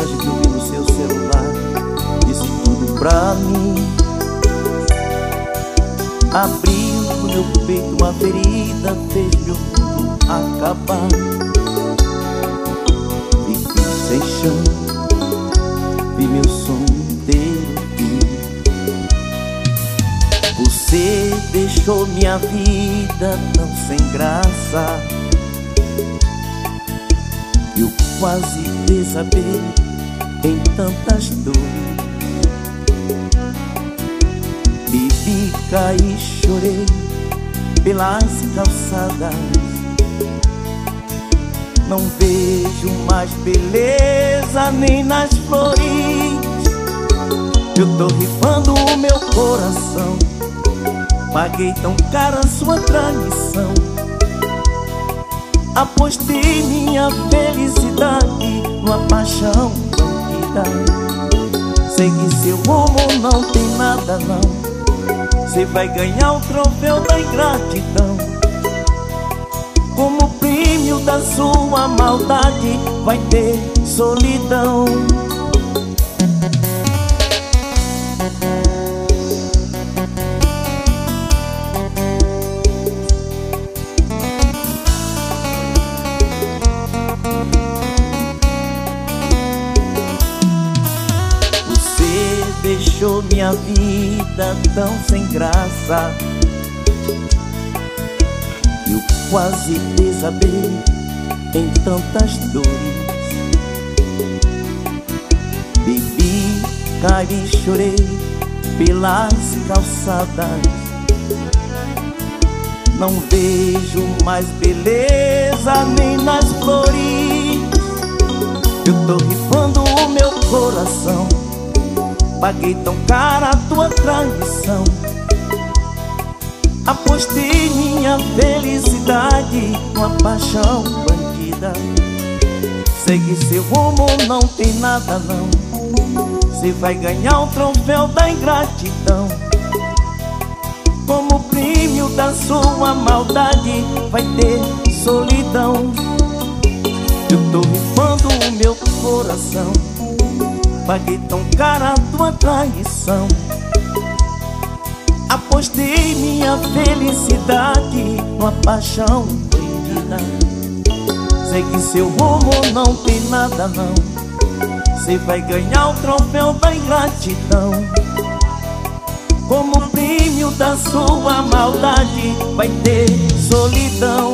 mensagem que eu vi no seu celular disse tudo pra mim. Abriu no meu peito uma ferida, fez meu mundo acabar. Fiquei sem chão, vi meu sonho inteiro fim. Você deixou minha vida tão sem graça. Eu quase desabei em tantas dores. Bebi, caí, chorei pelas calçadas. Não vejo mais beleza nem nas flores. Eu tô rifando o meu coração, paguei tão cara sua traição. Apostei minha felicidade numa paixão bandida. Segui seu rumo, não tem nada não. Cê vai ganhar o troféu da ingratidão. Como prêmio da sua maldade vai ter solidão. Deixou minha vida tão sem graça. Eu quase desabei em tantas dores. Bebi, caí e chorei pelas calçadas. Não vejo mais beleza nem nas flores. Eu tô rifando o meu coração, paguei tão cara a tua traição. Apostei minha felicidade numa paixão bandida. Segui seu rumo, não tem nada não. Cê vai ganhar o troféu da ingratidão. Como prêmio da sua maldade vai ter solidão. Eu tô rifando o meu coração, paguei tão cara a tua traição. Apostei minha felicidade numa paixão bandida. Segui seu rumo, não tem nada não. Cê vai ganhar o troféu da ingratidão. Como prêmio da sua maldade vai ter solidão.